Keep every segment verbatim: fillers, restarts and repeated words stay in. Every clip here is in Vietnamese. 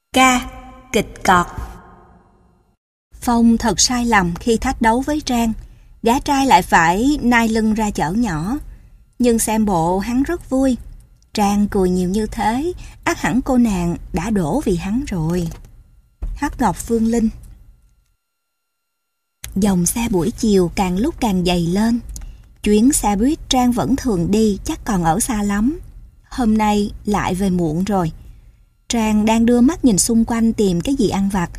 Ca, kịch cọt. Phong thật sai lầm khi thách đấu với Trang. Gã trai lại phải nai lưng ra chở nhỏ. Nhưng xem bộ hắn rất vui. Trang cười nhiều như thế, ắt hẳn cô nàng đã đổ vì hắn rồi. Hắc Ngọc Phương Linh. Dòng xe buổi chiều càng lúc càng dày lên. Chuyến xe buýt Trang vẫn thường đi chắc còn ở xa lắm. Hôm nay lại về muộn rồi. Trang đang đưa mắt nhìn xung quanh tìm cái gì ăn vặt,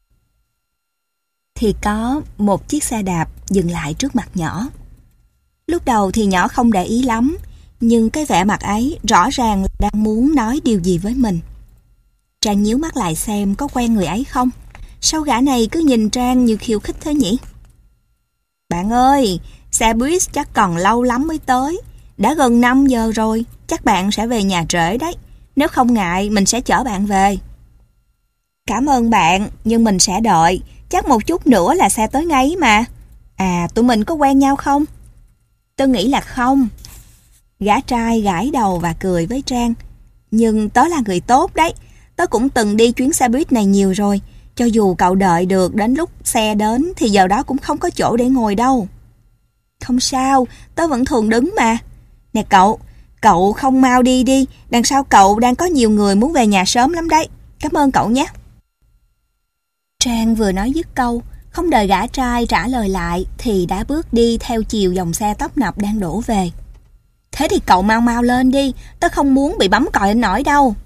thì có một chiếc xe đạp dừng lại trước mặt nhỏ. Lúc đầu thì nhỏ không để ý lắm, nhưng cái vẻ mặt ấy rõ ràng là đang muốn nói điều gì với mình. Trang nhíu mắt lại xem có quen người ấy không. Sao gã này cứ nhìn Trang như khiêu khích thế nhỉ? Bạn ơi, xe buýt chắc còn lâu lắm mới tới. Đã gần năm giờ rồi, chắc bạn sẽ về nhà trễ đấy. Nếu không ngại, mình sẽ chở bạn về. Cảm ơn bạn, nhưng mình sẽ đợi. Chắc một chút nữa là xe tới ngay mà. À, tụi mình có quen nhau không? Tôi nghĩ là không. Gã trai gãi đầu và cười với Trang. Nhưng tớ là người tốt đấy. Tớ cũng từng đi chuyến xe buýt này nhiều rồi. Cho dù cậu đợi được đến lúc xe đến thì giờ đó cũng không có chỗ để ngồi đâu. Không sao, tớ vẫn thường đứng mà. Nè cậu, cậu không mau đi đi. Đằng sau cậu đang có nhiều người muốn về nhà sớm lắm đấy. Cảm ơn cậu nhé. Trang vừa nói dứt câu, không đợi gã trai trả lời lại thì đã bước đi theo chiều dòng xe tấp nập đang đổ về. Thế thì cậu mau mau lên đi, tớ không muốn bị bấm còi nổi đâu.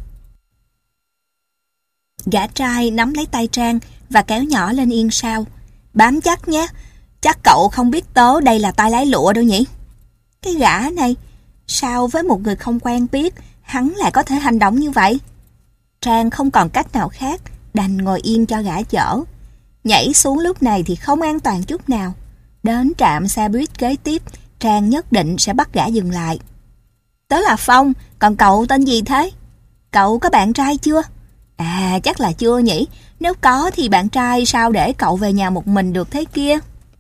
Gã trai nắm lấy tay Trang và kéo nhỏ lên yên sau. Bám chắc nhé, chắc cậu không biết tớ đây là tay lái lụa đâu nhỉ? Cái gã này, sao với một người không quen biết, hắn lại có thể hành động như vậy? Trang không còn cách nào khác, đành ngồi yên cho gã chở. Nhảy xuống lúc này thì không an toàn chút nào. Đến trạm xe buýt kế tiếp, Trang nhất định sẽ bắt gã dừng lại. Tớ là Phong, còn cậu tên gì thế? Cậu có bạn trai chưa? À, chắc là chưa nhỉ. Nếu có thì bạn trai sao để cậu về nhà một mình được thế kia?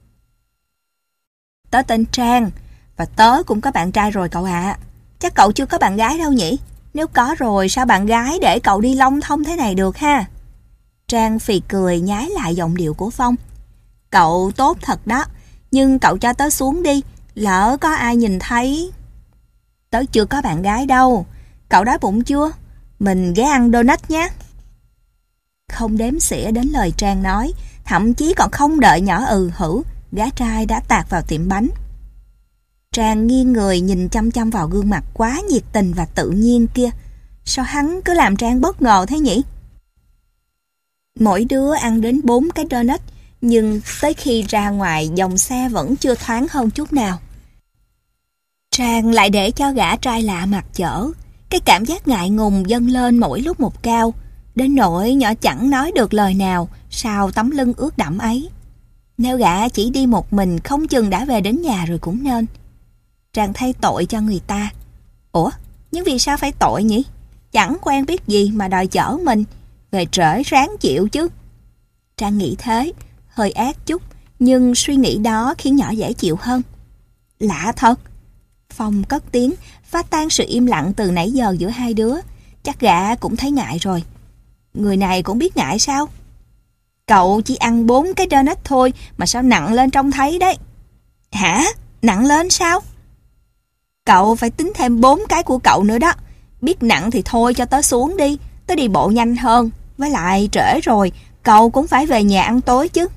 Tớ tên Trang, và tớ cũng có bạn trai rồi cậu ạ. À. Chắc cậu chưa có bạn gái đâu nhỉ? Nếu có rồi sao bạn gái để cậu đi long thông thế này được ha? Trang phì cười nhái lại giọng điệu của Phong. Cậu tốt thật đó, nhưng cậu cho tớ xuống đi, lỡ có ai nhìn thấy. Tớ chưa có bạn gái đâu, cậu đói bụng chưa? Mình ghé ăn donut nhé. Không đếm xỉa đến lời Trang nói, thậm chí còn không đợi nhỏ ừ hử, gã trai đã tạt vào tiệm bánh. Trang nghiêng người nhìn chăm chăm vào gương mặt quá nhiệt tình và tự nhiên kia. Sao hắn cứ làm Trang bất ngờ thế nhỉ? Mỗi đứa ăn đến bốn cái donut, nhưng tới khi ra ngoài dòng xe vẫn chưa thoáng hơn chút nào. Trang lại để cho gã trai lạ mặt chở. Cái cảm giác ngại ngùng dâng lên mỗi lúc một cao, đến nỗi nhỏ chẳng nói được lời nào sau tấm lưng ướt đẫm ấy. Nếu gã chỉ đi một mình không chừng đã về đến nhà rồi cũng nên. Trang thấy tội cho người ta. Ủa, nhưng vì sao phải tội nhỉ? Chẳng quen biết gì mà đòi chở mình. Về trễ ráng chịu chứ. Trang nghĩ thế, hơi ác chút, nhưng suy nghĩ đó khiến nhỏ dễ chịu hơn. Lạ thật. Phong cất tiếng, phá tan sự im lặng từ nãy giờ giữa hai đứa. Chắc gã cũng thấy ngại rồi. Người này cũng biết ngại sao? Cậu chỉ ăn bốn cái donut thôi mà sao nặng lên trông thấy đấy. Hả? Nặng lên sao? Cậu phải tính thêm bốn cái của cậu nữa đó. Biết nặng thì thôi cho tớ xuống đi. Tớ đi bộ nhanh hơn. Với lại trễ rồi, cậu cũng phải về nhà ăn tối chứ.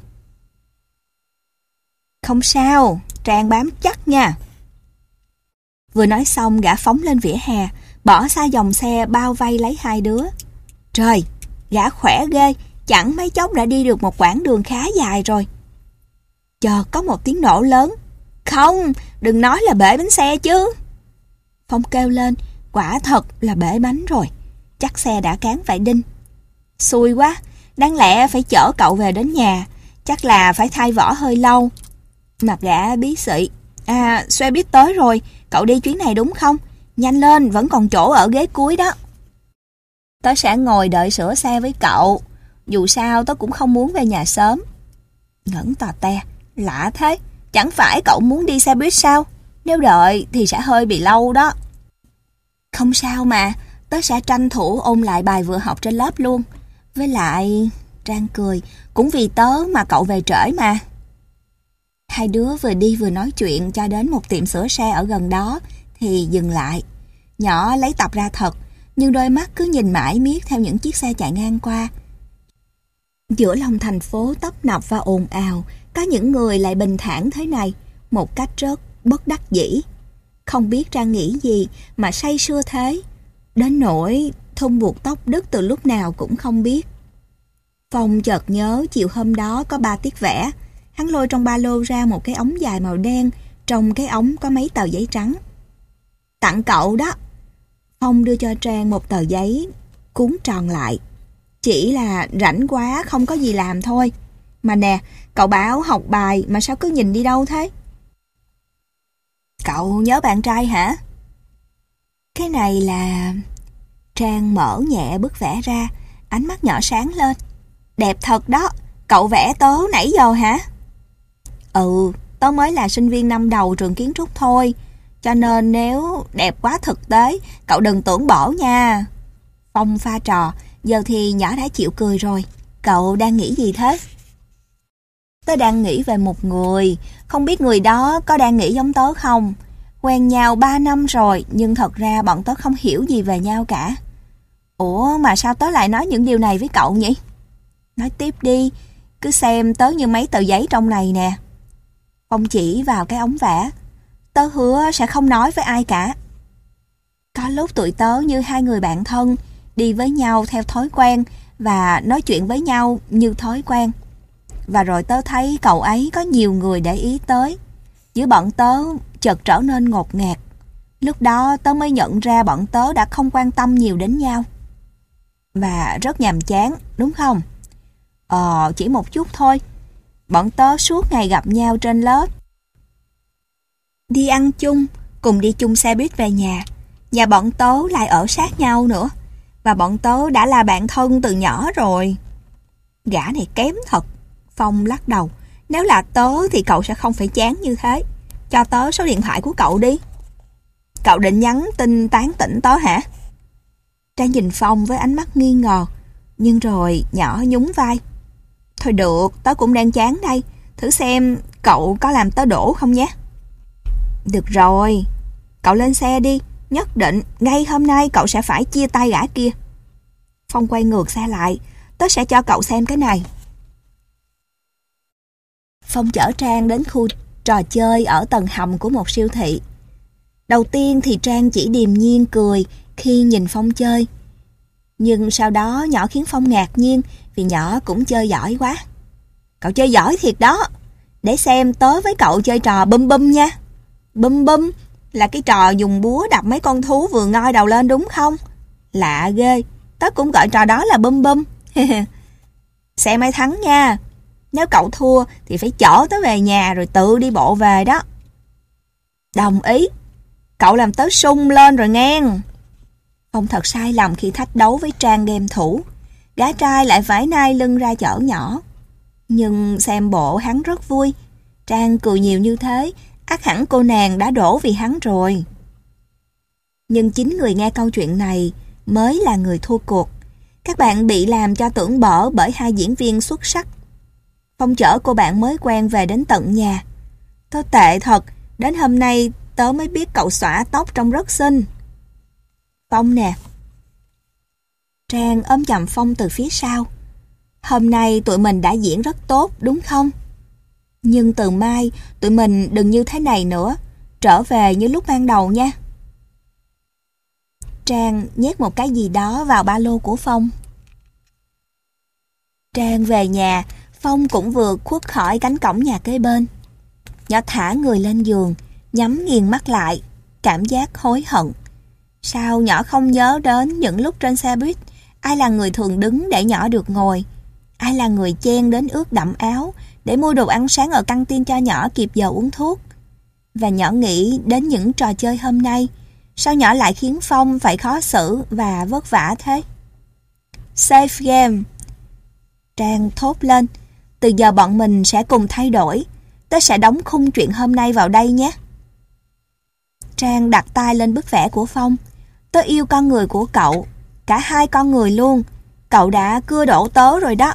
Không sao, Trang bám chắc nha. Vừa nói xong gã phóng lên vỉa hè, bỏ xa dòng xe bao vây lấy hai đứa. Trời, gã khỏe ghê, chẳng mấy chốc đã đi được một quãng đường khá dài rồi. Chợt có một tiếng nổ lớn. Không, đừng nói là bể bánh xe chứ. Phong kêu lên, quả thật là bể bánh rồi. Chắc xe đã cán phải đinh. Xui quá, đáng lẽ phải chở cậu về đến nhà. Chắc là phải thay vỏ hơi lâu. Mặt gã bí xị. À, xe buýt tới rồi, cậu đi chuyến này đúng không? Nhanh lên, vẫn còn chỗ ở ghế cuối đó. Tớ sẽ ngồi đợi sửa xe với cậu. Dù sao tớ cũng không muốn về nhà sớm. Ngẩn tò te, lạ thế. Chẳng phải cậu muốn đi xe buýt sao? Nếu đợi thì sẽ hơi bị lâu đó. Không sao mà, tớ sẽ tranh thủ ôn lại bài vừa học trên lớp luôn. Với lại, Trang cười, cũng vì tớ mà cậu về trễ mà. Hai đứa vừa đi vừa nói chuyện cho đến một tiệm sửa xe ở gần đó thì dừng lại. Nhỏ lấy tập ra thật, nhưng đôi mắt cứ nhìn mãi miết theo những chiếc xe chạy ngang qua. Giữa lòng thành phố tấp nập và ồn ào, có những người lại bình thản thế này, một cách rất bất đắc dĩ. Không biết Trang nghĩ gì mà say sưa thế, đến nỗi thun buộc tóc đứt từ lúc nào cũng không biết. Phong chợt nhớ chiều hôm đó có ba tiết vẽ. Hắn lôi trong ba lô ra một cái ống dài màu đen, trong cái ống có mấy tờ giấy trắng. Tặng cậu đó. Phong đưa cho Trang một tờ giấy cuốn tròn lại. Chỉ là rảnh quá không có gì làm thôi. Mà nè, cậu bảo học bài mà sao cứ nhìn đi đâu thế? Cậu nhớ bạn trai hả? Cái này là... Trang mở nhẹ bức vẽ ra, ánh mắt nhỏ sáng lên. Đẹp thật đó, cậu vẽ tớ nãy giờ hả? Ừ, tớ mới là sinh viên năm đầu trường kiến trúc thôi, cho nên nếu đẹp quá thực tế, cậu đừng tưởng bỏ nha. Phong pha trò, giờ thì nhỏ đã chịu cười rồi. Cậu đang nghĩ gì thế? Tớ đang nghĩ về một người, không biết người đó có đang nghĩ giống tớ không? Quen nhau ba năm rồi, nhưng thật ra bọn tớ không hiểu gì về nhau cả. Ủa mà sao tớ lại nói những điều này với cậu nhỉ? Nói tiếp đi, cứ xem tớ như mấy tờ giấy trong này nè. Phong chỉ vào cái ống vẽ. Tớ hứa sẽ không nói với ai cả. Có lúc tụi tớ như hai người bạn thân, đi với nhau theo thói quen và nói chuyện với nhau như thói quen. Và rồi tớ thấy cậu ấy có nhiều người để ý tới. Giữa bọn tớ chợt trở nên ngột ngạt. Lúc đó tớ mới nhận ra bọn tớ đã không quan tâm nhiều đến nhau. Và rất nhàm chán, đúng không? Ờ, chỉ một chút thôi. Bọn tớ suốt ngày gặp nhau trên lớp. Đi ăn chung, cùng đi chung xe buýt về nhà. Và bọn tớ lại ở sát nhau nữa. Và bọn tớ đã là bạn thân từ nhỏ rồi. Gã này kém thật. Phong lắc đầu. Nếu là tớ thì cậu sẽ không phải chán như thế. Cho tớ số điện thoại của cậu đi. Cậu định nhắn tin tán tỉnh tớ hả? Trang nhìn Phong với ánh mắt nghi ngờ. Nhưng rồi nhỏ nhún vai. Thôi được, tớ cũng đang chán đây. Thử xem cậu có làm tớ đổ không nhé. Được rồi, cậu lên xe đi. Nhất định ngay hôm nay cậu sẽ phải chia tay gã kia. Phong quay ngược xe lại. Tớ sẽ cho cậu xem cái này. Phong chở Trang đến khu trò chơi ở tầng hầm của một siêu thị. Đầu tiên thì Trang chỉ điềm nhiên cười khi nhìn Phong chơi. Nhưng sau đó nhỏ khiến Phong ngạc nhiên vì nhỏ cũng chơi giỏi quá. Cậu chơi giỏi thiệt đó. Để xem tớ với cậu chơi trò bum bum nha. Bum bum là cái trò dùng búa đập mấy con thú vừa ngoi đầu lên đúng không? Lạ ghê, tớ cũng gọi trò đó là bum bum. Xem ai thắng nha. Nếu cậu thua thì phải chở tớ về nhà rồi tự đi bộ về đó. Đồng ý. Cậu làm tớ sung lên rồi ngang. Phong thật sai lầm khi thách đấu với Trang game thủ. Gã trai lại phải nai lưng ra chở nhỏ. Nhưng xem bộ hắn rất vui. Trang cười nhiều như thế, ắt hẳn cô nàng đã đổ vì hắn rồi. Nhưng chính người nghe câu chuyện này mới là người thua cuộc. Các bạn bị làm cho tưởng bở bởi hai diễn viên xuất sắc. Phong chở cô bạn mới quen về đến tận nhà. Tớ tệ thật, đến hôm nay tớ mới biết cậu xõa tóc trông rất xinh. Phong nè. Trang ôm chầm Phong từ phía sau. Hôm nay tụi mình đã diễn rất tốt đúng không? Nhưng từ mai tụi mình đừng như thế này nữa. Trở về như lúc ban đầu nha. Trang nhét một cái gì đó vào ba lô của Phong. Trang về nhà, Phong cũng vừa khuất khỏi cánh cổng nhà kế bên. Nhỏ thả người lên giường, nhắm nghiền mắt lại, cảm giác hối hận. Sao nhỏ không nhớ đến những lúc trên xe buýt, ai là người thường đứng để nhỏ được ngồi, ai là người chen đến ướt đẫm áo để mua đồ ăn sáng ở căng tin cho nhỏ kịp giờ uống thuốc. Và nhỏ nghĩ đến những trò chơi hôm nay, sao nhỏ lại khiến Phong phải khó xử và vất vả thế? Safe game. Trang thốt lên, từ giờ bọn mình sẽ cùng thay đổi, tớ sẽ đóng khung chuyện hôm nay vào đây nhé. Trang đặt tay lên bức vẽ của Phong. Tớ yêu con người của cậu, cả hai con người luôn. Cậu đã cưa đổ tớ rồi đó.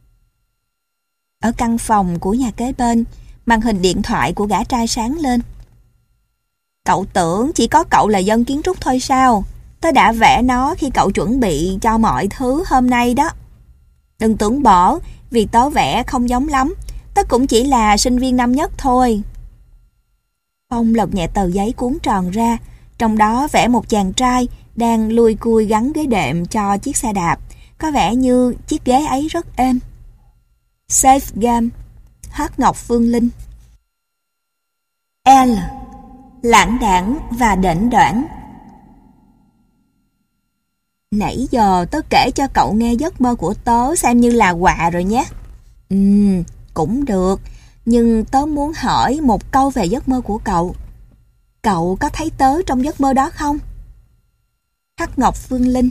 Ở căn phòng của nhà kế bên, màn hình điện thoại của gã trai sáng lên. Cậu tưởng chỉ có cậu là dân kiến trúc thôi sao? Tớ đã vẽ nó khi cậu chuẩn bị cho mọi thứ hôm nay đó. Đừng tưởng bỏ vì tớ vẽ không giống lắm. Tớ cũng chỉ là sinh viên năm nhất thôi. Phong lật nhẹ tờ giấy cuốn tròn ra, trong đó vẽ một chàng trai đang lùi cui gắn ghế đệm cho chiếc xe đạp. Có vẻ như chiếc ghế ấy rất êm. Safe Game, Hát Ngọc Phương Linh. L. Lãng đãng và đễnh đoảng. Nãy giờ tớ kể cho cậu nghe giấc mơ của tớ xem như là quà rồi nhé. Ừm, cũng được, nhưng tớ muốn hỏi một câu về giấc mơ của cậu. Cậu có thấy tớ trong giấc mơ đó không? Hắc Ngọc Phương Linh.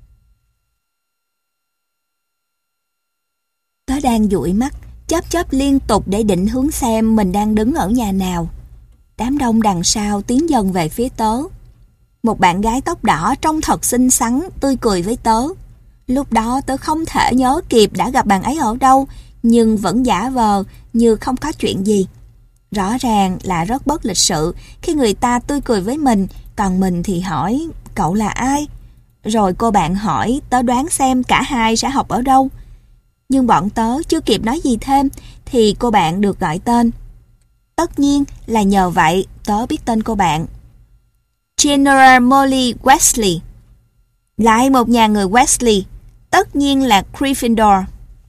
Tớ đang dụi mắt, chớp chớp liên tục để định hướng xem mình đang đứng ở nhà nào. Đám đông đằng sau tiến dần về phía tớ. Một bạn gái tóc đỏ trông thật xinh xắn, tươi cười với tớ. Lúc đó tớ không thể nhớ kịp đã gặp bạn ấy ở đâu, nhưng vẫn giả vờ như không có chuyện gì. Rõ ràng là rất bất lịch sự khi người ta tươi cười với mình, còn mình thì hỏi cậu là ai? Rồi cô bạn hỏi tớ đoán xem cả hai sẽ học ở đâu. Nhưng bọn tớ chưa kịp nói gì thêm thì cô bạn được gọi tên. Tất nhiên là nhờ vậy tớ biết tên cô bạn. General Molly Weasley. Lại một nhà người Weasley, tất nhiên là Gryffindor.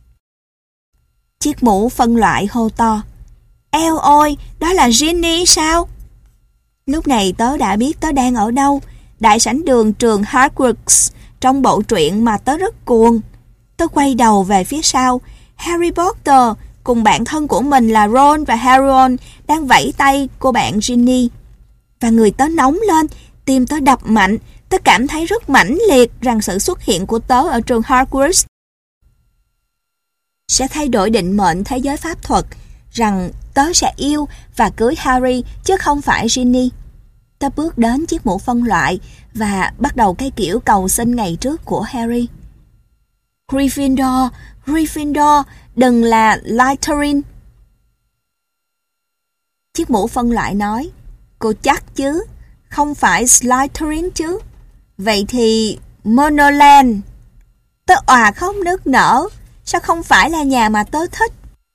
Chiếc mũ phân loại hô to. Eo ôi, đó là Ginny sao? Lúc này tớ đã biết tớ đang ở đâu. Đại sảnh đường trường Hogwarts, trong bộ truyện mà tớ rất cuồng. Tớ quay đầu về phía sau. Harry Potter cùng bạn thân của mình là Ron và Hermione đang vẫy tay cô bạn Ginny. Và người tớ nóng lên, tim tớ đập mạnh. Tớ cảm thấy rất mãnh liệt rằng sự xuất hiện của tớ ở trường Hogwarts sẽ thay đổi định mệnh thế giới pháp thuật, rằng tớ sẽ yêu và cưới Harry chứ không phải Ginny. Tớ bước đến chiếc mũ phân loại và bắt đầu cái kiểu cầu xin ngày trước của Harry. Gryffindor, Gryffindor, đừng là Slytherin. Chiếc mũ phân loại nói, cô chắc chứ, không phải Slytherin chứ. Vậy thì Monoland. Tớ òa khóc nức nở, sao không phải là nhà mà tớ thích?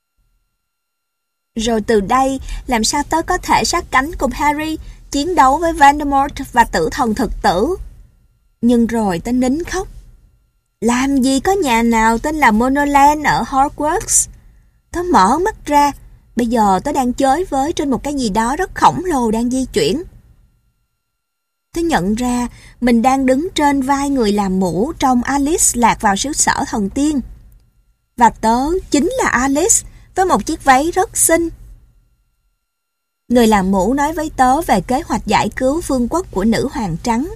Rồi từ đây, làm sao tớ có thể sát cánh cùng Harry, chiến đấu với Voldemort và tử thần thực tử? Nhưng rồi tớ nín khóc. Làm gì có nhà nào tên là Monoland ở Hogwarts? Tớ mở mắt ra, bây giờ tớ đang chới với trên một cái gì đó rất khổng lồ đang di chuyển. Tớ nhận ra mình đang đứng trên vai người làm mũ trong Alice lạc vào xứ sở thần tiên. Và tớ chính là Alice với một chiếc váy rất xinh. Người làm mũ nói với tớ về kế hoạch giải cứu vương quốc của nữ hoàng trắng.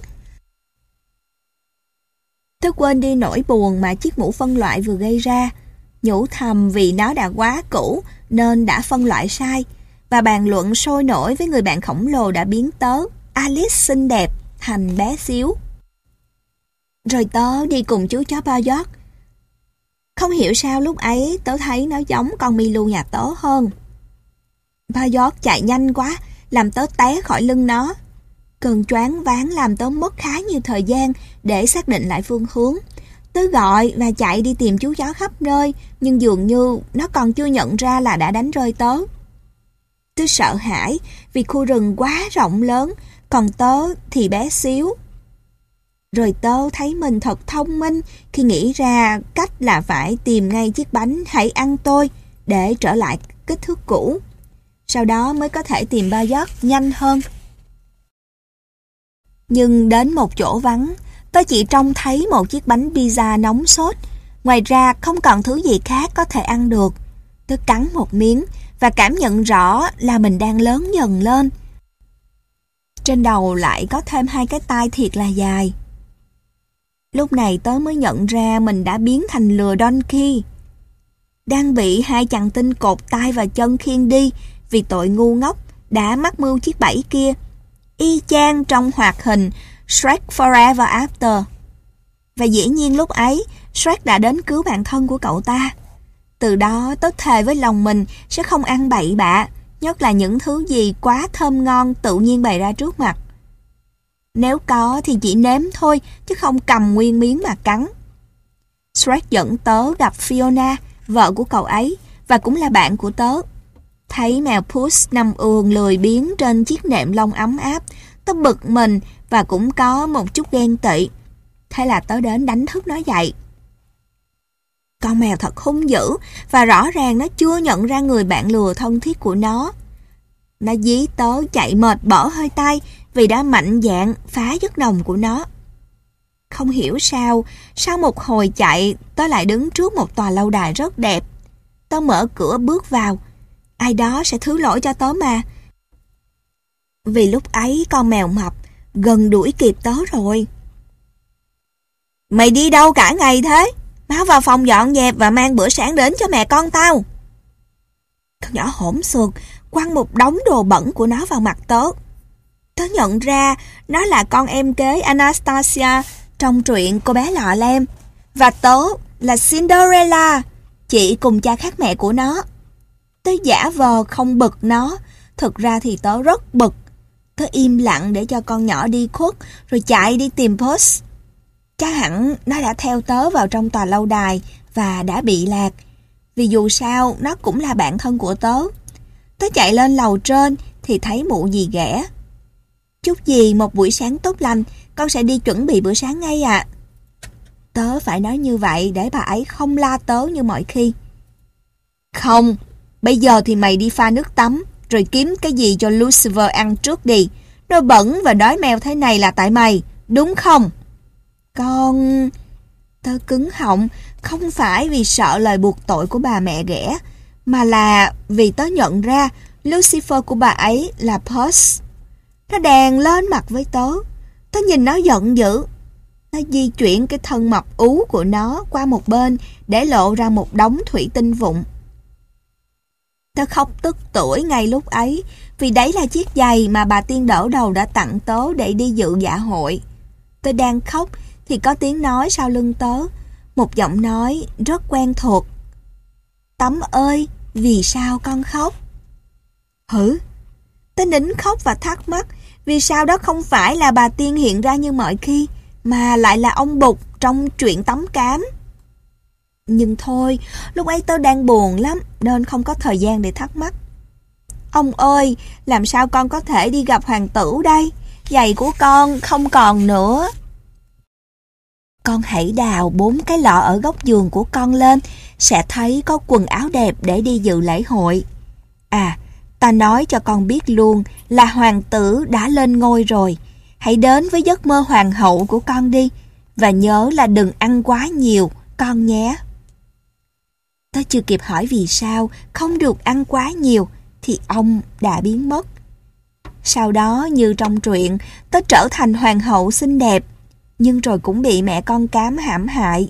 Tớ quên đi nỗi buồn mà chiếc mũ phân loại vừa gây ra, nhủ thầm vì nó đã quá cũ nên đã phân loại sai, và bàn luận sôi nổi với người bạn khổng lồ đã biến tớ, Alice xinh đẹp, thành bé xíu. Rồi tớ đi cùng chú chó Bayard. Không hiểu sao lúc ấy tớ thấy nó giống con Milu nhà tớ hơn. Bayard chạy nhanh quá, làm tớ té khỏi lưng nó. Cơn choáng váng làm tớ mất khá nhiều thời gian để xác định lại phương hướng. Tớ gọi và chạy đi tìm chú chó khắp nơi, nhưng dường như nó còn chưa nhận ra là đã đánh rơi tớ. Tớ sợ hãi vì khu rừng quá rộng lớn, còn tớ thì bé xíu. Rồi tớ thấy mình thật thông minh khi nghĩ ra cách là phải tìm ngay chiếc bánh hãy ăn tôi để trở lại kích thước cũ. Sau đó mới có thể tìm Bayard nhanh hơn. Nhưng đến một chỗ vắng, tớ chỉ trông thấy một chiếc bánh pizza nóng sốt. Ngoài ra không còn thứ gì khác có thể ăn được. Tớ cắn một miếng và cảm nhận rõ là mình đang lớn dần lên. Trên đầu lại có thêm hai cái tai thiệt là dài. Lúc này tớ mới nhận ra mình đã biến thành lừa Donkey, đang bị hai chàng tinh cột tay và chân khiêng đi vì tội ngu ngốc đã mắc mưu chiếc bẫy kia, y chang trong hoạt hình Shrek Forever After. Và dĩ nhiên lúc ấy, Shrek đã đến cứu bạn thân của cậu ta. Từ đó tớ thề với lòng mình sẽ không ăn bậy bạ, nhất là những thứ gì quá thơm ngon tự nhiên bày ra trước mặt. Nếu có thì chỉ nếm thôi, chứ không cầm nguyên miếng mà cắn. Shrek dẫn tớ gặp Fiona, vợ của cậu ấy, và cũng là bạn của tớ. Thấy mèo Puss nằm ườn lười biếng trên chiếc nệm lông ấm áp, tớ bực mình và cũng có một chút ghen tị. Thế là tớ đến đánh thức nó dậy. Con mèo thật hung dữ và rõ ràng nó chưa nhận ra người bạn lừa thân thiết của nó. Nó dí tớ chạy mệt bỏ hơi tay vì đã mạnh dạn phá giấc nồng của nó. Không hiểu sao, sau một hồi chạy, tớ lại đứng trước một tòa lâu đài rất đẹp. Tớ mở cửa bước vào. Ai đó sẽ thứ lỗi cho tớ mà. Vì lúc ấy con mèo mập gần đuổi kịp tớ rồi. Mày đi đâu cả ngày thế? Mau vào phòng dọn dẹp và mang bữa sáng đến cho mẹ con tao. Con nhỏ hỗn xược quăng một đống đồ bẩn của nó vào mặt tớ. Tớ nhận ra nó là con em kế Anastasia trong truyện Cô bé lọ lem. Và tớ là Cinderella, chị cùng cha khác mẹ của nó. Tớ giả vờ không bực nó, thực ra thì tớ rất bực. Tớ im lặng để cho con nhỏ đi khuất rồi chạy đi tìm Puss. Chắc hẳn nó đã theo tớ vào trong tòa lâu đài và đã bị lạc. Vì dù sao nó cũng là bạn thân của tớ. Tớ chạy lên lầu trên thì thấy mụ dì ghẻ. Chúc dì một buổi sáng tốt lành, con sẽ đi chuẩn bị bữa sáng ngay ạ. À. Tớ phải nói như vậy để bà ấy không la tớ như mọi khi. Không, bây giờ thì mày đi pha nước tắm rồi kiếm cái gì cho Lucifer ăn trước đi. Nó bẩn và đói meo thế này là tại mày, đúng không? Con... Tớ cứng họng, không phải vì sợ lời buộc tội của bà mẹ ghẻ, mà là vì tớ nhận ra Lucifer của bà ấy là Puss. Nó đèn lên mặt với tớ. Tớ nhìn nó giận dữ. Nó di chuyển cái thân mập ú của nó qua một bên để lộ ra một đống thủy tinh vụn. Tớ khóc tức tưởi ngay lúc ấy, vì đấy là chiếc giày mà bà tiên đỡ đầu đã tặng tớ để đi dự dạ hội. Tớ đang khóc thì có tiếng nói sau lưng tớ, một giọng nói rất quen thuộc. Tấm ơi, vì sao con khóc? Hử? Tớ nín khóc và thắc mắc, vì sao đó không phải là bà tiên hiện ra như mọi khi, mà lại là ông Bụt trong chuyện Tấm Cám. Nhưng thôi, lúc ấy tớ đang buồn lắm, nên không có thời gian để thắc mắc. Ông ơi, làm sao con có thể đi gặp hoàng tử đây? Giày của con không còn nữa. Con hãy đào bốn cái lọ ở góc giường của con lên, sẽ thấy có quần áo đẹp để đi dự lễ hội. À, ta nói cho con biết luôn là hoàng tử đã lên ngôi rồi. Hãy đến với giấc mơ hoàng hậu của con đi, và nhớ là đừng ăn quá nhiều, con nhé. Tớ chưa kịp hỏi vì sao không được ăn quá nhiều, thì ông đã biến mất. Sau đó, như trong truyện, tớ trở thành hoàng hậu xinh đẹp, nhưng rồi cũng bị mẹ con cám hãm hại.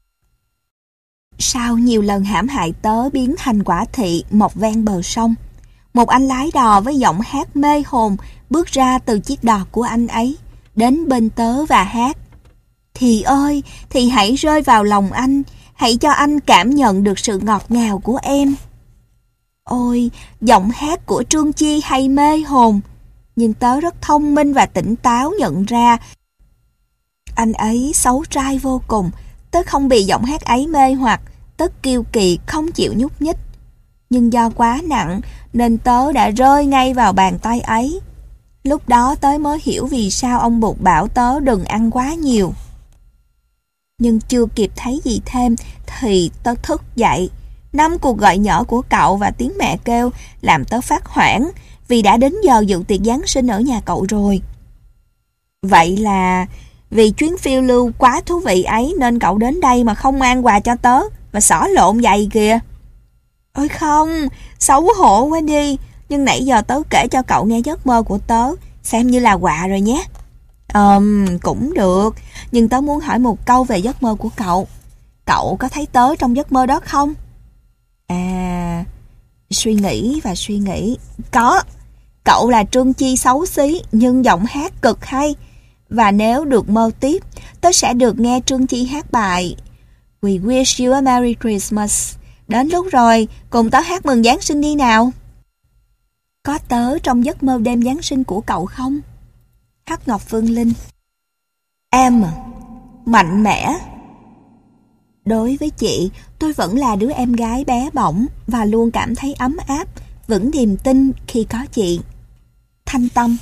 Sau nhiều lần hãm hại tớ biến thành quả thị mọc ven bờ sông, một anh lái đò với giọng hát mê hồn bước ra từ chiếc đò của anh ấy, đến bên tớ và hát. Thì ơi, thì hãy rơi vào lòng anh, hãy cho anh cảm nhận được sự ngọt ngào của em. Ôi, giọng hát của Trương Chi hay mê hồn, nhưng tớ rất thông minh và tỉnh táo nhận ra anh ấy xấu trai vô cùng. Tớ không bị giọng hát ấy mê hoặc, tớ kiêu kỳ không chịu nhúc nhích. Nhưng do quá nặng nên tớ đã rơi ngay vào bàn tay ấy. Lúc đó tớ mới hiểu vì sao ông Bụt bảo tớ đừng ăn quá nhiều. Nhưng chưa kịp thấy gì thêm thì tớ thức dậy. Năm cuộc gọi nhỏ của cậu và tiếng mẹ kêu làm tớ phát hoảng, vì đã đến giờ dự tiệc Giáng sinh ở nhà cậu rồi. Vậy là vì chuyến phiêu lưu quá thú vị ấy nên cậu đến đây mà không mang quà cho tớ và xỏ lộn giày kìa. Ôi không, xấu hổ quá đi. Nhưng nãy giờ tớ kể cho cậu nghe giấc mơ của tớ, xem như là quà rồi nhé. Ờm, um, cũng được. Nhưng tớ muốn hỏi một câu về giấc mơ của cậu. Cậu có thấy tớ trong giấc mơ đó không? À, suy nghĩ và suy nghĩ. Có. Cậu là Trương Chi xấu xí nhưng giọng hát cực hay. Và nếu được mơ tiếp, tớ sẽ được nghe Trương Chi hát bài We wish you a Merry Christmas. Đến lúc rồi, cùng tớ hát mừng Giáng sinh đi nào. Có tớ trong giấc mơ đêm Giáng sinh của cậu không? Hắc Ngọc Phương Linh. Em mạnh mẽ. Đối với chị, tôi vẫn là đứa em gái bé bỏng và luôn cảm thấy ấm áp, vững niềm tin khi có chị. Thanh Tâm.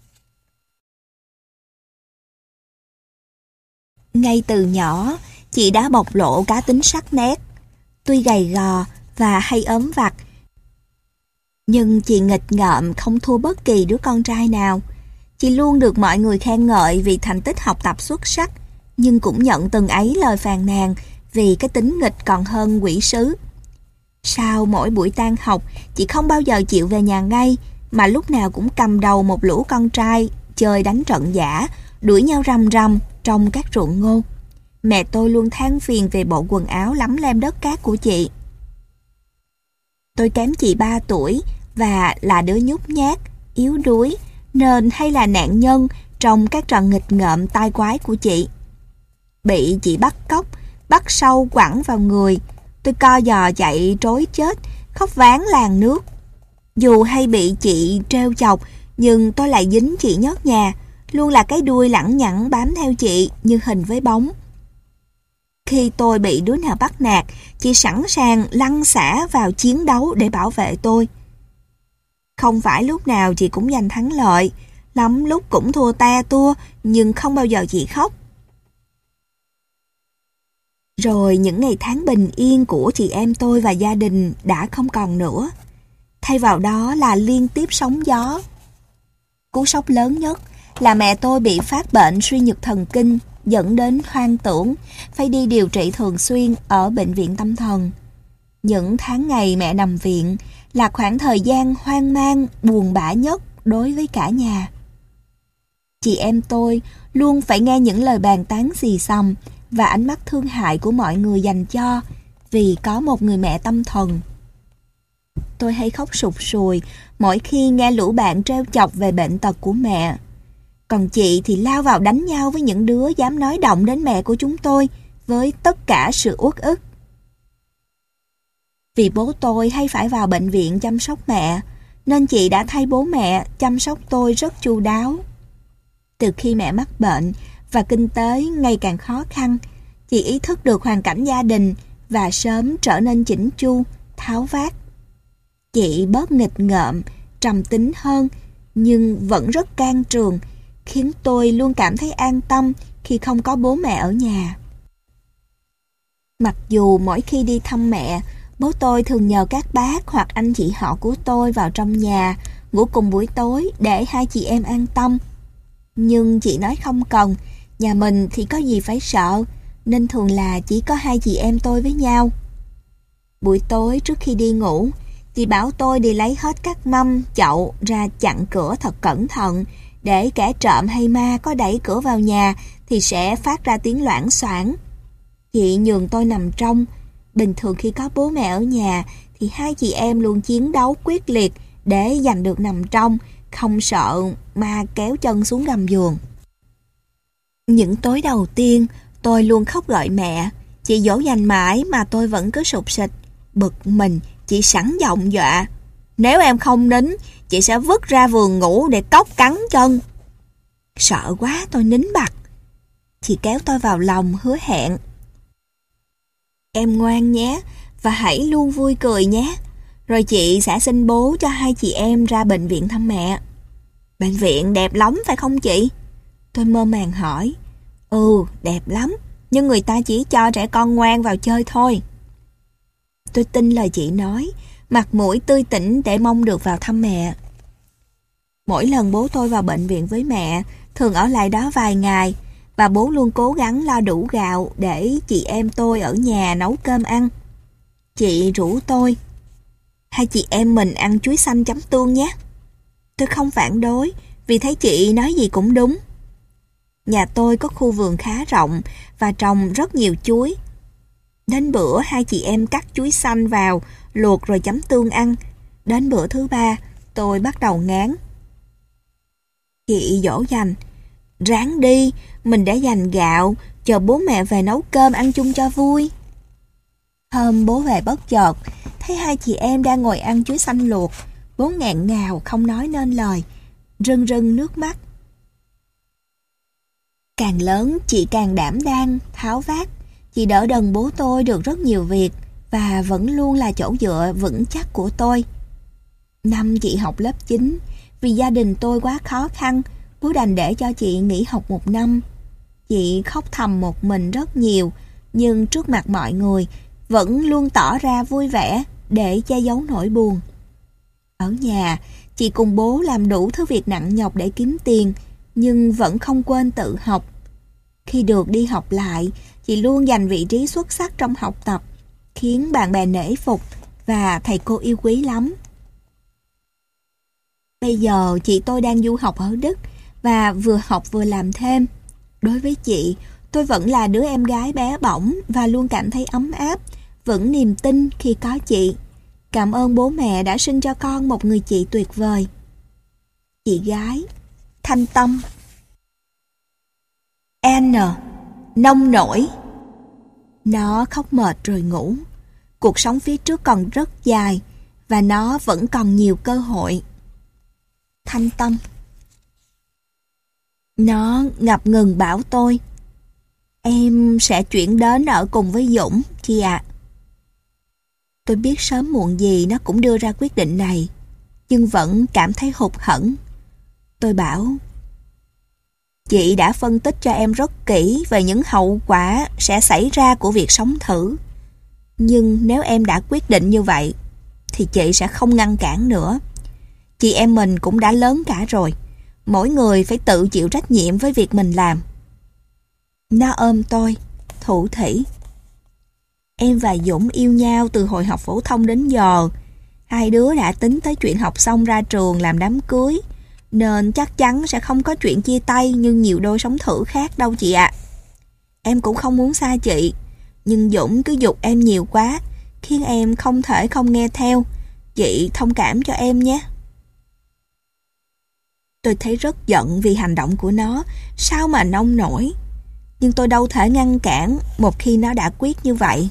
Ngay từ nhỏ, chị đã bộc lộ cá tính sắc nét. Tuy gầy gò và hay ốm vặt, nhưng chị nghịch ngợm không thua bất kỳ đứa con trai nào. Chị luôn được mọi người khen ngợi vì thành tích học tập xuất sắc, nhưng cũng nhận từng ấy lời phàn nàn vì cái tính nghịch còn hơn quỷ sứ. Sau mỗi buổi tan học, chị không bao giờ chịu về nhà ngay, mà lúc nào cũng cầm đầu một lũ con trai chơi đánh trận giả, đuổi nhau rầm rầm trong các ruộng ngô. Mẹ tôi luôn than phiền về bộ quần áo lấm lem đất cát của chị. Tôi kém chị ba tuổi và là đứa nhút nhát, yếu đuối, nên hay là nạn nhân trong các trò nghịch ngợm tai quái của chị. Bị chị bắt cóc, bắt sâu quẳng vào người, tôi co giò chạy trối chết, khóc váng làng nước. Dù hay bị chị trêu chọc, nhưng tôi lại dính chị nhớt nhà, luôn là cái đuôi lẳng nhẳng bám theo chị như hình với bóng. Khi tôi bị đứa nào bắt nạt, chị sẵn sàng lăn xả vào chiến đấu để bảo vệ tôi. Không phải lúc nào chị cũng giành thắng lợi, lắm lúc cũng thua te tua, nhưng không bao giờ chị khóc. Rồi những ngày tháng bình yên của chị em tôi và gia đình đã không còn nữa. Thay vào đó là liên tiếp sóng gió. Cú sốc lớn nhất là mẹ tôi bị phát bệnh suy nhược thần kinh, dẫn đến hoang tưởng, phải đi điều trị thường xuyên ở bệnh viện tâm thần. Những tháng ngày mẹ nằm viện là khoảng thời gian hoang mang, buồn bã nhất đối với cả nhà. Chị em tôi luôn phải nghe những lời bàn tán xì xầm và ánh mắt thương hại của mọi người dành cho vì có một người mẹ tâm thần. Tôi hay khóc sụt sùi mỗi khi nghe lũ bạn trêu chọc về bệnh tật của mẹ. Còn chị thì lao vào đánh nhau với những đứa dám nói động đến mẹ của chúng tôi với tất cả sự uất ức. Vì bố tôi hay phải vào bệnh viện chăm sóc mẹ, nên chị đã thay bố mẹ chăm sóc tôi rất chu đáo. Từ khi mẹ mắc bệnh và kinh tế ngày càng khó khăn, chị ý thức được hoàn cảnh gia đình và sớm trở nên chỉnh chu, tháo vát. Chị bớt nghịch ngợm, trầm tính hơn, nhưng vẫn rất can trường, khiến tôi luôn cảm thấy an tâm khi không có bố mẹ ở nhà. Mặc dù mỗi khi đi thăm mẹ, bố tôi thường nhờ các bác hoặc anh chị họ của tôi vào trong nhà, ngủ cùng buổi tối để hai chị em an tâm. Nhưng chị nói không cần, nhà mình thì có gì phải sợ, nên thường là chỉ có hai chị em tôi với nhau. Buổi tối trước khi đi ngủ, chị bảo tôi đi lấy hết các mâm, chậu ra chặn cửa thật cẩn thận, để kẻ trộm hay ma có đẩy cửa vào nhà thì sẽ phát ra tiếng loảng xoảng. Chị nhường tôi nằm trong. Bình thường khi có bố mẹ ở nhà thì hai chị em luôn chiến đấu quyết liệt để giành được nằm trong, không sợ ma kéo chân xuống gầm giường. Những tối đầu tiên, tôi luôn khóc gọi mẹ. Chị dỗ dành mãi mà tôi vẫn cứ sụt sịt. Bực mình, chị sẵn giọng dọa: nếu em không nín, chị sẽ vứt ra vườn ngủ để cóc cắn chân. Sợ quá tôi nín bặt. Chị kéo tôi vào lòng hứa hẹn: em ngoan nhé, và hãy luôn vui cười nhé. Rồi chị sẽ xin bố cho hai chị em ra bệnh viện thăm mẹ. Bệnh viện đẹp lắm phải không chị? Tôi mơ màng hỏi. Ừ, đẹp lắm, nhưng người ta chỉ cho trẻ con ngoan vào chơi thôi. Tôi tin lời chị nói, mặt mũi tươi tỉnh để mong được vào thăm mẹ. Mỗi lần bố tôi vào bệnh viện với mẹ, thường ở lại đó vài ngày, và bố luôn cố gắng lo đủ gạo để chị em tôi ở nhà nấu cơm ăn. Chị rủ tôi: hai chị em mình ăn chuối xanh chấm tương nhé. Tôi không phản đối, vì thấy chị nói gì cũng đúng. Nhà tôi có khu vườn khá rộng và trồng rất nhiều chuối. Đến bữa hai chị em cắt chuối xanh vào, luộc rồi chấm tương ăn. Đến bữa thứ ba, tôi bắt đầu ngán. Chị dỗ dành: Ráng đi, mình đã dành gạo, chờ bố mẹ về nấu cơm ăn chung cho vui. Hôm bố về bất chợt, thấy hai chị em đang ngồi ăn chuối xanh luộc. Bố nghẹn ngào không nói nên lời, rưng rưng nước mắt. Càng lớn, chị càng đảm đang, tháo vát. Chị đỡ đần bố tôi được rất nhiều việc và vẫn luôn là chỗ dựa vững chắc của tôi. Năm chị học lớp chín, vì gia đình tôi quá khó khăn, bố đành để cho chị nghỉ học một năm. Chị khóc thầm một mình rất nhiều, nhưng trước mặt mọi người vẫn luôn tỏ ra vui vẻ để che giấu nỗi buồn. Ở nhà, chị cùng bố làm đủ thứ việc nặng nhọc để kiếm tiền, nhưng vẫn không quên tự học. Khi được đi học lại, chị luôn giành vị trí xuất sắc trong học tập, khiến bạn bè nể phục và thầy cô yêu quý lắm. Bây giờ chị tôi đang du học ở Đức và vừa học vừa làm thêm. Đối với chị, tôi vẫn là đứa em gái bé bỏng và luôn cảm thấy ấm áp, vững niềm tin khi có chị. Cảm ơn bố mẹ đã sinh cho con một người chị tuyệt vời. Chị gái, Thanh Tâm. N. Nông nổi. Nó khóc mệt rồi ngủ. Cuộc sống phía trước còn rất dài và nó vẫn còn nhiều cơ hội. Thanh Tâm. Nó ngập ngừng bảo tôi: em sẽ chuyển đến ở cùng với Dũng, chị ạ. Tôi biết sớm muộn gì nó cũng đưa ra quyết định này, nhưng vẫn cảm thấy hụt hẫng. Tôi bảo: chị đã phân tích cho em rất kỹ về những hậu quả sẽ xảy ra của việc sống thử. Nhưng nếu em đã quyết định như vậy, thì chị sẽ không ngăn cản nữa. Chị em mình cũng đã lớn cả rồi, mỗi người phải tự chịu trách nhiệm với việc mình làm. Nó ôm tôi, thủ thỉ: em và Dũng yêu nhau từ hồi học phổ thông đến giờ. Hai đứa đã tính tới chuyện học xong ra trường làm đám cưới, nên chắc chắn sẽ không có chuyện chia tay như nhiều đôi sống thử khác đâu chị ạ. Em cũng không muốn xa chị, nhưng Dũng cứ giục em nhiều quá, khiến em không thể không nghe theo. Chị thông cảm cho em nhé. Tôi thấy rất giận vì hành động của nó, sao mà nông nổi. Nhưng tôi đâu thể ngăn cản một khi nó đã quyết như vậy.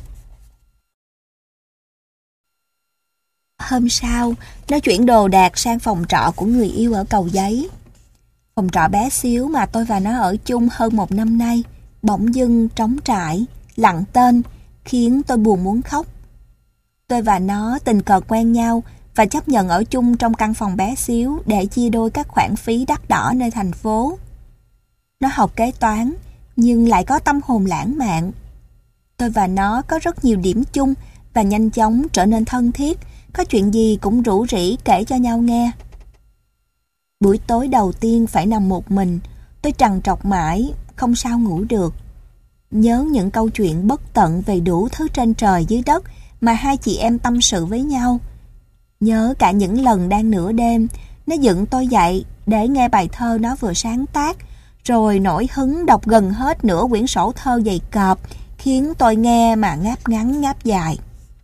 Hôm sau, nó chuyển đồ đạc sang phòng trọ của người yêu ở Cầu Giấy. Phòng trọ bé xíu mà tôi và nó ở chung hơn một năm nay, bỗng dưng trống trải, lặng tên, khiến tôi buồn muốn khóc. Tôi và nó tình cờ quen nhau và chấp nhận ở chung trong căn phòng bé xíu để chia đôi các khoản phí đắt đỏ nơi thành phố. Nó học kế toán, nhưng lại có tâm hồn lãng mạn. Tôi và nó có rất nhiều điểm chung và nhanh chóng trở nên thân thiết, có chuyện gì cũng rủ rỉ kể cho nhau nghe. Buổi tối đầu tiên phải nằm một mình, tôi trằn trọc mãi, không sao ngủ được. Nhớ những câu chuyện bất tận về đủ thứ trên trời dưới đất mà hai chị em tâm sự với nhau. Nhớ cả những lần đang nửa đêm, nó dựng tôi dậy để nghe bài thơ nó vừa sáng tác, rồi nổi hứng đọc gần hết nửa quyển sổ thơ dày cộp, khiến tôi nghe mà ngáp ngắn ngáp dài.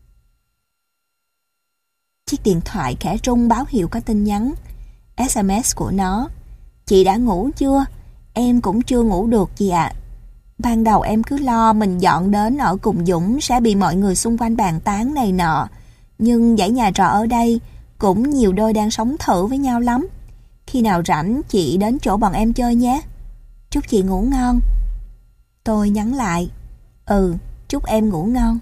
Chiếc điện thoại khẽ rung báo hiệu có tin nhắn. ét em ét của nó: chị đã ngủ chưa? Em cũng chưa ngủ được chị ạ. Ban đầu em cứ lo mình dọn đến ở cùng Dũng sẽ bị mọi người xung quanh bàn tán này nọ. Nhưng dãy nhà trọ ở đây cũng nhiều đôi đang sống thử với nhau lắm. Khi nào rảnh chị đến chỗ bọn em chơi nhé. Chúc chị ngủ ngon. Tôi nhắn lại: ừ, chúc em ngủ ngon.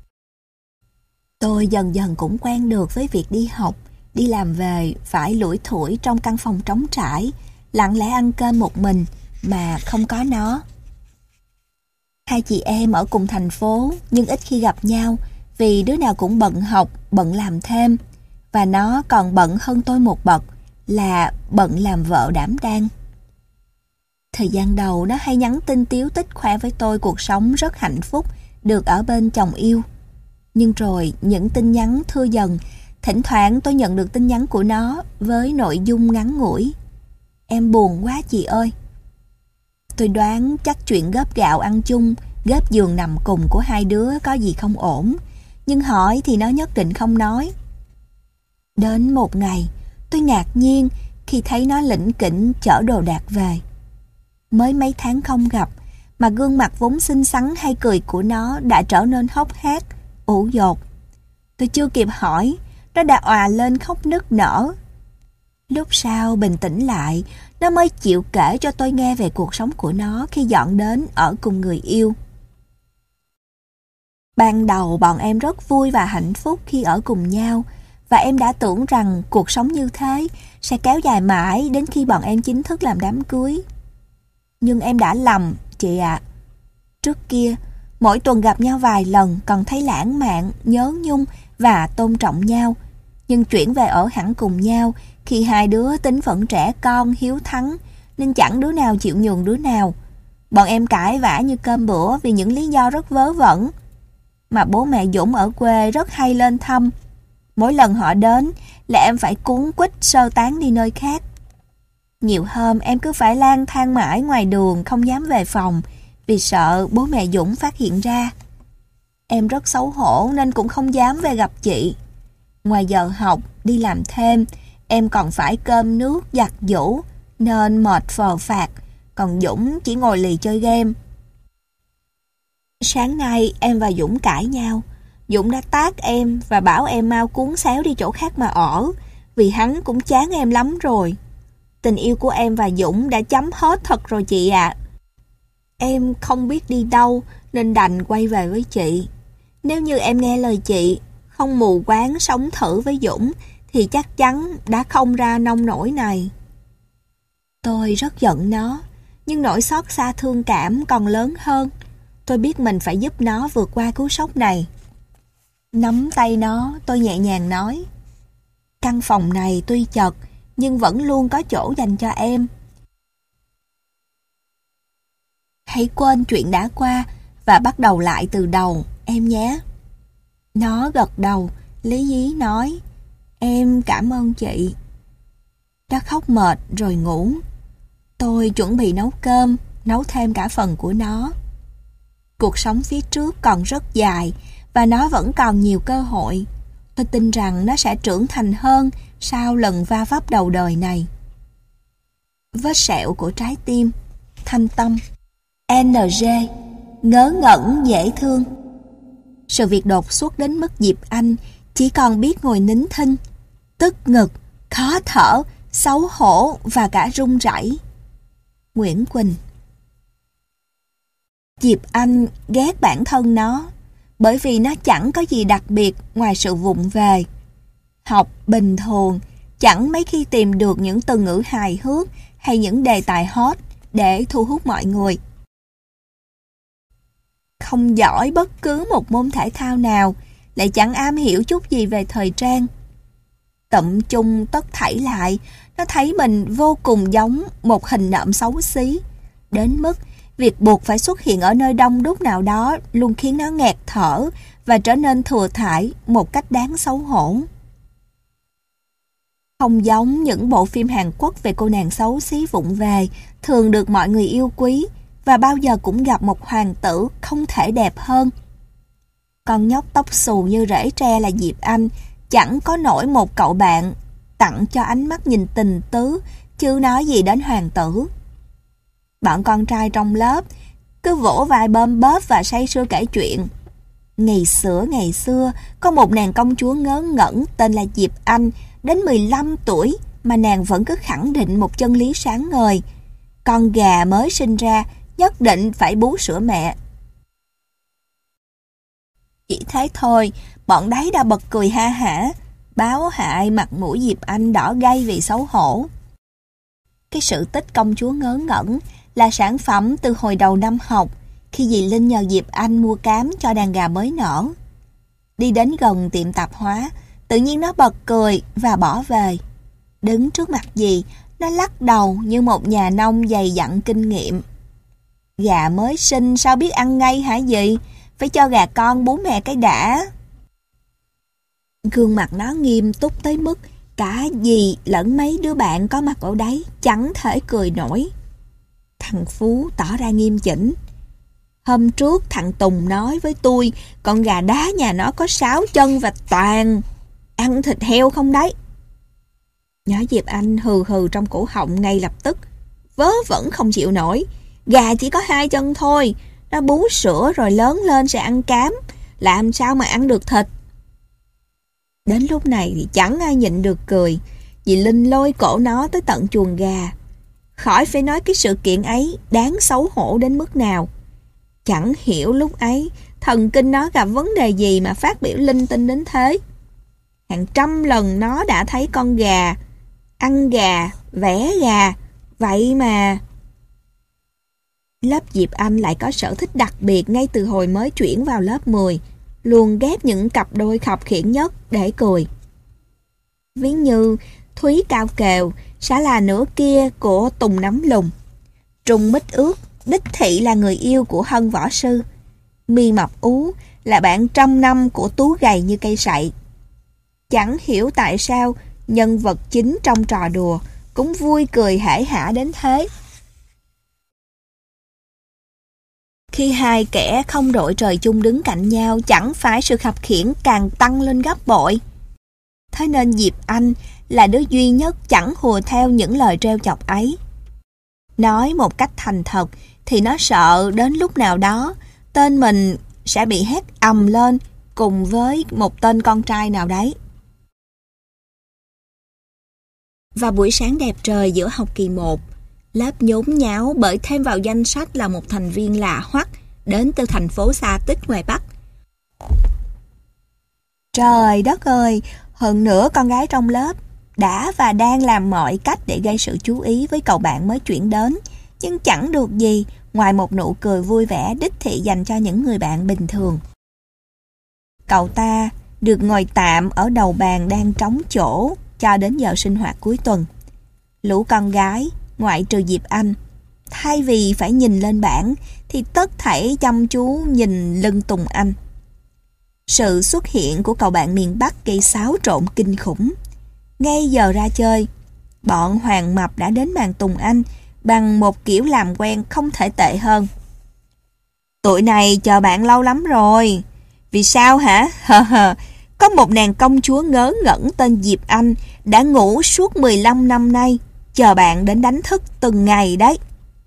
Tôi dần dần cũng quen được với việc đi học, đi làm về phải lủi thủi trong căn phòng trống trải, lặng lẽ ăn cơm một mình mà không có nó. Hai chị em ở cùng thành phố nhưng ít khi gặp nhau vì đứa nào cũng bận học, bận làm thêm, và nó còn bận hơn tôi một bậc là bận làm vợ đảm đang. Thời gian đầu nó hay nhắn tin tíu tích khoe với tôi cuộc sống rất hạnh phúc được ở bên chồng yêu. Nhưng rồi những tin nhắn thưa dần, thỉnh thoảng tôi nhận được tin nhắn của nó với nội dung ngắn ngủi: em buồn quá chị ơi. Tôi đoán chắc chuyện góp gạo ăn chung, góp giường nằm cùng của hai đứa có gì không ổn, nhưng hỏi thì nó nhất định không nói. Đến một ngày, tôi ngạc nhiên khi thấy nó lỉnh kỉnh chở đồ đạc về. Mới mấy tháng không gặp, mà gương mặt vốn xinh xắn hay cười của nó đã trở nên hốc hác, ủ dột. Tôi chưa kịp hỏi, nó đã òa lên khóc nức nở. Lúc sau bình tĩnh lại, nó mới chịu kể cho tôi nghe về cuộc sống của nó khi dọn đến ở cùng người yêu. Ban đầu bọn em rất vui và hạnh phúc khi ở cùng nhau, và em đã tưởng rằng cuộc sống như thế sẽ kéo dài mãi đến khi bọn em chính thức làm đám cưới. Nhưng em đã lầm, chị ạ. À. Trước kia, mỗi tuần gặp nhau vài lần còn thấy lãng mạn, nhớ nhung và tôn trọng nhau. Nhưng chuyển về ở hẳn cùng nhau khi hai đứa tính vẫn trẻ con, hiếu thắng, nên chẳng đứa nào chịu nhường đứa nào. Bọn em cãi vã như cơm bữa vì những lý do rất vớ vẩn. Mà bố mẹ Dũng ở quê rất hay lên thăm. Mỗi lần họ đến là em phải cuống quýt sơ tán đi nơi khác. Nhiều hôm em cứ phải lang thang mãi ngoài đường, không dám về phòng vì sợ bố mẹ Dũng phát hiện ra. Em rất xấu hổ nên cũng không dám về gặp chị. Ngoài giờ học, đi làm thêm, em còn phải cơm nước, giặt giũ nên mệt phờ phạc, còn Dũng chỉ ngồi lì chơi game. Sáng nay em và Dũng cãi nhau. Dũng đã tát em và bảo em mau cuốn xéo đi chỗ khác mà ở, vì hắn cũng chán em lắm rồi. Tình yêu của em và Dũng đã chấm hết thật rồi chị ạ. À. Em không biết đi đâu nên đành quay về với chị. Nếu như em nghe lời chị, không mù quáng sống thử với Dũng, thì chắc chắn đã không ra nông nổi này. Tôi rất giận nó, nhưng nỗi xót xa thương cảm còn lớn hơn. Tôi biết mình phải giúp nó vượt qua cú sốc này. Nắm tay nó, tôi nhẹ nhàng nói: căn phòng này tuy chật, nhưng vẫn luôn có chỗ dành cho em. Hãy quên chuyện đã qua và bắt đầu lại từ đầu, em nhé. Nó gật đầu, lý nhí nói: em cảm ơn chị. Nó khóc mệt rồi ngủ. Tôi chuẩn bị nấu cơm, nấu thêm cả phần của nó. Cuộc sống phía trước còn rất dài và nó vẫn còn nhiều cơ hội. Tôi tin rằng nó sẽ trưởng thành hơn sau lần va vấp đầu đời này. Vết sẹo của trái tim, Thanh Tâm. en giê, ngớ ngẩn dễ thương. Sự việc đột xuất đến mức Diệp Anh chỉ còn biết ngồi nín thinh, tức ngực, khó thở, xấu hổ và cả run rẩy. Nguyễn Quỳnh. Diệp Anh ghét bản thân nó, bởi vì nó chẳng có gì đặc biệt ngoài sự vụng về. Học bình thường, chẳng mấy khi tìm được những từ ngữ hài hước hay những đề tài hot để thu hút mọi người. Không giỏi bất cứ một môn thể thao nào, lại chẳng am hiểu chút gì về thời trang. Tụm chung tất thảy lại, nó thấy mình vô cùng giống một hình nộm xấu xí, đến mức việc buộc phải xuất hiện ở nơi đông đúc nào đó luôn khiến nó nghẹt thở và trở nên thừa thãi một cách đáng xấu hổ. Không giống những bộ phim Hàn Quốc về cô nàng xấu xí vụng về, thường được mọi người yêu quý và bao giờ cũng gặp một hoàng tử không thể đẹp hơn. Con nhóc tóc xù như rễ tre là Diệp Anh chẳng có nổi một cậu bạn tặng cho ánh mắt nhìn tình tứ, chứ nói gì đến hoàng tử. Bọn con trai trong lớp cứ vỗ vai bơm bóp và say sưa kể chuyện. Ngày xưa ngày xưa có một nàng công chúa ngớ ngẩn tên là Diệp Anh, đến mười lăm tuổi mà nàng vẫn cứ khẳng định một chân lý sáng ngời: con gà mới sinh ra nhất định phải bú sữa mẹ. Chỉ thế thôi, bọn đấy đã bật cười ha hả, báo hại mặt mũi Diệp Anh đỏ gay vì xấu hổ. Cái sự tích công chúa ngớ ngẩn là sản phẩm từ hồi đầu năm học, khi dì Linh nhờ Diệp Anh mua cám cho đàn gà mới nở. Đi đến gần tiệm tạp hóa, tự nhiên nó bật cười và bỏ về. Đứng trước mặt dì, nó lắc đầu như một nhà nông dày dặn kinh nghiệm. Gà mới sinh sao biết ăn ngay hả dì? Phải cho gà con bú mẹ cái đã. Gương mặt nó nghiêm túc tới mức cả dì lẫn mấy đứa bạn có mặt ở đấy chẳng thể cười nổi. Thằng Phú tỏ ra nghiêm chỉnh. Hôm trước thằng Tùng nói với tôi con gà đá nhà nó có sáu chân và toàn ăn thịt heo không đấy. Nhỏ Diệp Anh hừ hừ trong cổ họng ngay lập tức vớ vẩn không chịu nổi. Gà chỉ có hai chân thôi, nó bú sữa rồi lớn lên sẽ ăn cám, làm sao mà ăn được thịt. Đến lúc này thì chẳng ai nhịn được cười, vì Linh lôi cổ nó tới tận chuồng gà. Khỏi phải nói cái sự kiện ấy đáng xấu hổ đến mức nào. Chẳng hiểu lúc ấy thần kinh nó gặp vấn đề gì mà phát biểu linh tinh đến thế. Hàng trăm lần nó đã thấy con gà, ăn gà, vẽ gà, vậy mà. Lớp Diệp Anh lại có sở thích đặc biệt ngay từ hồi mới chuyển vào lớp mười, luôn ghép những cặp đôi khập khiễng nhất để cười. Ví như Thúy Cao Kèo sẽ là nửa kia của Tùng Nấm Lùng, Trung Mít Ướt đích thị là người yêu của Hân Võ Sư, Mi Mập Ú là bạn trăm năm của Tú gầy như cây sậy. Chẳng hiểu tại sao nhân vật chính trong trò đùa cũng vui cười hể hả đến thế. Khi hai kẻ không đội trời chung đứng cạnh nhau, chẳng phải sự khập khiễng càng tăng lên gấp bội. Thế nên Diệp Anh là đứa duy nhất chẳng hùa theo những lời trêu chọc ấy. Nói một cách thành thật thì nó sợ đến lúc nào đó tên mình sẽ bị hét ầm lên cùng với một tên con trai nào đấy. Và buổi sáng đẹp trời giữa học kỳ một, lớp nhốn nháo bởi thêm vào danh sách là một thành viên lạ hoắc đến từ thành phố xa tích ngoài Bắc. Trời đất ơi, hơn nữa con gái trong lớp đã và đang làm mọi cách để gây sự chú ý với cậu bạn mới chuyển đến, nhưng chẳng được gì ngoài một nụ cười vui vẻ đích thị dành cho những người bạn bình thường. Cậu ta được ngồi tạm ở đầu bàn đang trống chỗ cho đến giờ sinh hoạt cuối tuần. Lũ con gái, ngoại trừ Diệp Anh, thay vì phải nhìn lên bảng thì tất thảy chăm chú nhìn lưng Tùng Anh. Sự xuất hiện của cậu bạn miền Bắc gây xáo trộn kinh khủng. Ngay giờ ra chơi, bọn Hoàng Mập đã đến bàn Tùng Anh bằng một kiểu làm quen không thể tệ hơn. Tụi này chờ bạn lâu lắm rồi. Vì sao hả? Hờ hờ. Có một nàng công chúa ngớ ngẩn tên Diệp Anh đã ngủ suốt mười lăm năm nay, chờ bạn đến đánh thức từng ngày đấy.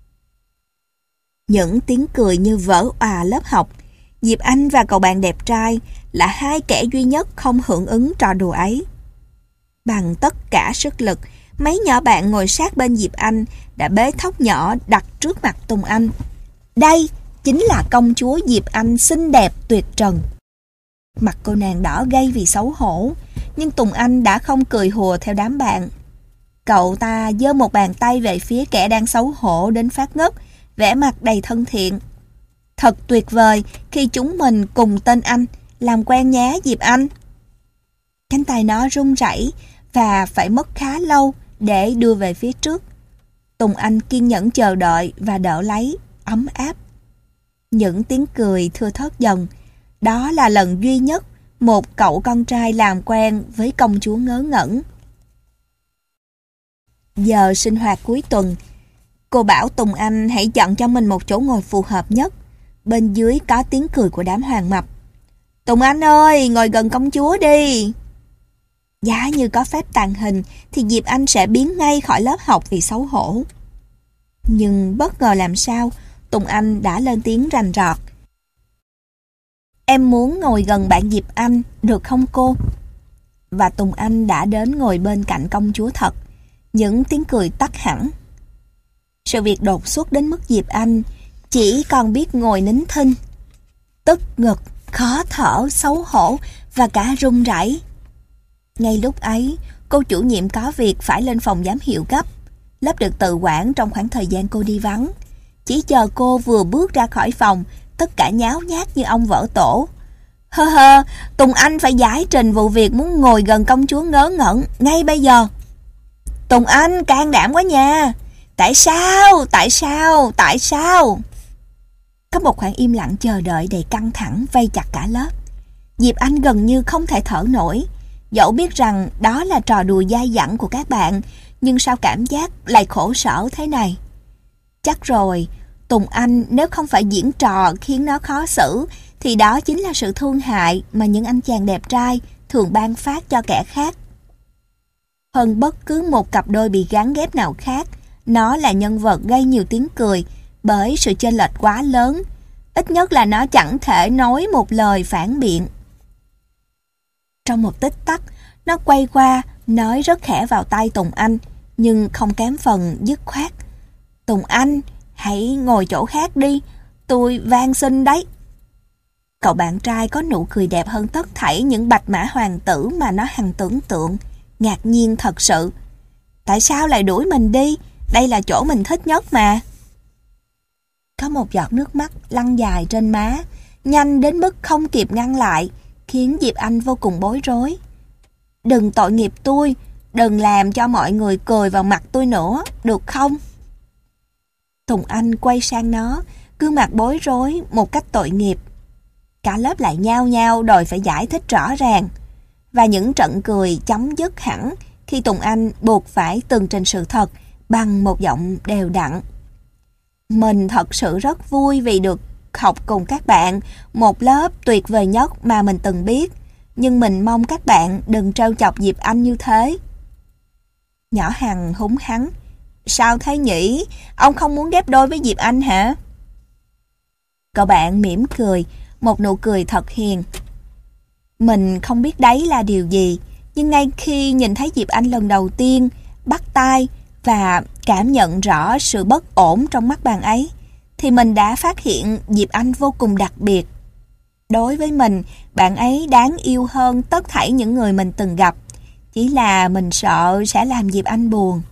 Những tiếng cười như vỡ òa lớp học. Diệp Anh và cậu bạn đẹp trai là hai kẻ duy nhất không hưởng ứng trò đùa ấy. Bằng tất cả sức lực, mấy nhỏ bạn ngồi sát bên Diệp Anh đã bế thóc nhỏ đặt trước mặt Tùng Anh. Đây chính là công chúa Diệp Anh xinh đẹp tuyệt trần. Mặt cô nàng đỏ gay vì xấu hổ, nhưng Tùng Anh đã không cười hùa theo đám bạn. Cậu ta giơ một bàn tay về phía kẻ đang xấu hổ đến phát ngất, vẻ mặt đầy thân thiện. Thật tuyệt vời khi chúng mình cùng tên anh làm quen nhé Diệp Anh. Cánh tay nó run rẩy và phải mất khá lâu để đưa về phía trước. Tùng Anh kiên nhẫn chờ đợi và đỡ lấy, ấm áp. Những tiếng cười thưa thớt dần. Đó là lần duy nhất một cậu con trai làm quen với công chúa ngớ ngẩn. Giờ sinh hoạt cuối tuần, cô bảo Tùng Anh hãy chọn cho mình một chỗ ngồi phù hợp nhất. Bên dưới có tiếng cười của đám Hoàng Mập. Tùng Anh ơi, ngồi gần công chúa đi. Giá như có phép tàng hình thì Diệp Anh sẽ biến ngay khỏi lớp học vì xấu hổ. Nhưng bất ngờ làm sao, Tùng Anh đã lên tiếng rành rọt. Em muốn ngồi gần bạn Diệp Anh, được không cô? Và Tùng Anh đã đến ngồi bên cạnh công chúa thật. Những tiếng cười tắt hẳn. Sự việc đột xuất đến mức Diệp Anh chỉ còn biết ngồi nín thinh, tức ngực, khó thở, xấu hổ và cả run rẩy. Ngay lúc ấy, cô chủ nhiệm có việc phải lên phòng giám hiệu gấp. Lớp được tự quản trong khoảng thời gian cô đi vắng. Chỉ chờ cô vừa bước ra khỏi phòng, tất cả nháo nhác như ông vỡ tổ. Hơ hơ, Tùng Anh phải giải trình vụ việc muốn ngồi gần công chúa ngớ ngẩn ngay bây giờ. Tùng Anh can đảm quá nha. Tại sao? Tại sao? Tại sao? Có một khoảng im lặng chờ đợi đầy căng thẳng vây chặt cả lớp. Diệp Anh gần như không thể thở nổi. Dẫu biết rằng đó là trò đùa dai dẳng của các bạn, nhưng sao cảm giác lại khổ sở thế này? Chắc rồi, Tùng Anh nếu không phải diễn trò khiến nó khó xử, thì đó chính là sự thương hại mà những anh chàng đẹp trai thường ban phát cho kẻ khác. Hơn bất cứ một cặp đôi bị gán ghép nào khác nó là nhân vật gây nhiều tiếng cười bởi sự chênh lệch quá lớn. Ít nhất là nó chẳng thể nói một lời phản biện. Trong một tích tắc, nó quay qua, nói rất khẽ vào tai Tùng Anh, nhưng không kém phần dứt khoát. Tùng Anh, hãy ngồi chỗ khác đi, tôi van xin đấy. Cậu bạn trai có nụ cười đẹp hơn tất thảy những bạch mã hoàng tử mà nó hằng tưởng tượng, ngạc nhiên thật sự. Tại sao lại đuổi mình đi? Đây là chỗ mình thích nhất mà. Có một giọt nước mắt lăn dài trên má, nhanh đến mức không kịp ngăn lại, khiến Diệp Anh vô cùng bối rối. Đừng tội nghiệp tôi, đừng làm cho mọi người cười vào mặt tôi nữa, được không? Tùng Anh quay sang nó, gương mặt bối rối một cách tội nghiệp. Cả lớp lại nhao nhao đòi phải giải thích rõ ràng, và những trận cười chấm dứt hẳn khi Tùng Anh buộc phải tường trình sự thật bằng một giọng đều đặn. Mình thật sự rất vui vì được học cùng các bạn, một lớp tuyệt vời nhất mà mình từng biết, nhưng mình mong các bạn đừng trêu chọc Diệp Anh như thế. Nhỏ Hằng húng hắng. Sao thế nhỉ? Ông không muốn ghép đôi với Diệp Anh hả? Cậu bạn mỉm cười, một nụ cười thật hiền. Mình không biết đấy là điều gì, nhưng ngay khi nhìn thấy Diệp Anh lần đầu tiên, bắt tay và cảm nhận rõ sự bất ổn trong mắt bạn ấy, thì mình đã phát hiện Diệp Anh vô cùng đặc biệt. Đối với mình, bạn ấy đáng yêu hơn tất thảy những người mình từng gặp. Chỉ là mình sợ sẽ làm Diệp Anh buồn.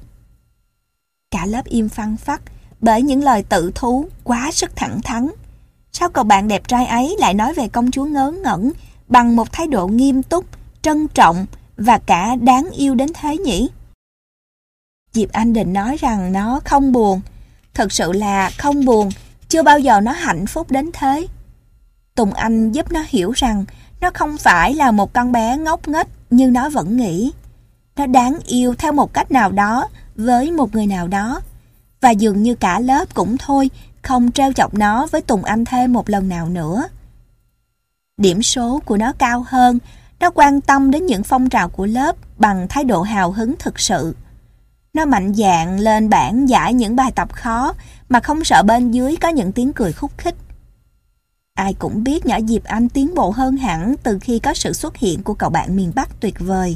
Cả lớp im phăng phắc bởi những lời tự thú quá sức thẳng thắn. Sao cậu bạn đẹp trai ấy lại nói về công chúa ngớ ngẩn bằng một thái độ nghiêm túc, trân trọng và cả đáng yêu đến thế nhỉ? Diệp Anh định nói rằng nó không buồn. Thật sự là không buồn, chưa bao giờ nó hạnh phúc đến thế. Tùng Anh giúp nó hiểu rằng nó không phải là một con bé ngốc nghếch như nó vẫn nghĩ. Nó đáng yêu theo một cách nào đó với một người nào đó. Và dường như cả lớp cũng thôi, không trêu chọc nó với Tùng Anh thêm một lần nào nữa. Điểm số của nó cao hơn, nó quan tâm đến những phong trào của lớp bằng thái độ hào hứng thực sự. Nó mạnh dạn lên bảng giải những bài tập khó mà không sợ bên dưới có những tiếng cười khúc khích. Ai cũng biết nhỏ Diệp Anh tiến bộ hơn hẳn từ khi có sự xuất hiện của cậu bạn miền Bắc tuyệt vời.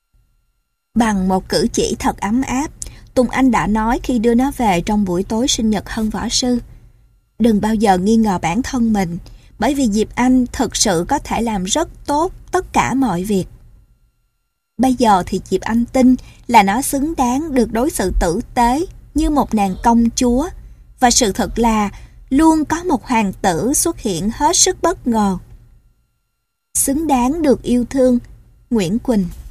Bằng một cử chỉ thật ấm áp, Tùng Anh đã nói khi đưa nó về trong buổi tối sinh nhật Hân võ sư. Đừng bao giờ nghi ngờ bản thân mình, bởi vì Diệp Anh thực sự có thể làm rất tốt tất cả mọi việc. Bây giờ thì Diệp Anh tin là nó xứng đáng được đối xử tử tế như một nàng công chúa, và sự thật là luôn có một hoàng tử xuất hiện hết sức bất ngờ. Xứng đáng được yêu thương, Nguyễn Quỳnh.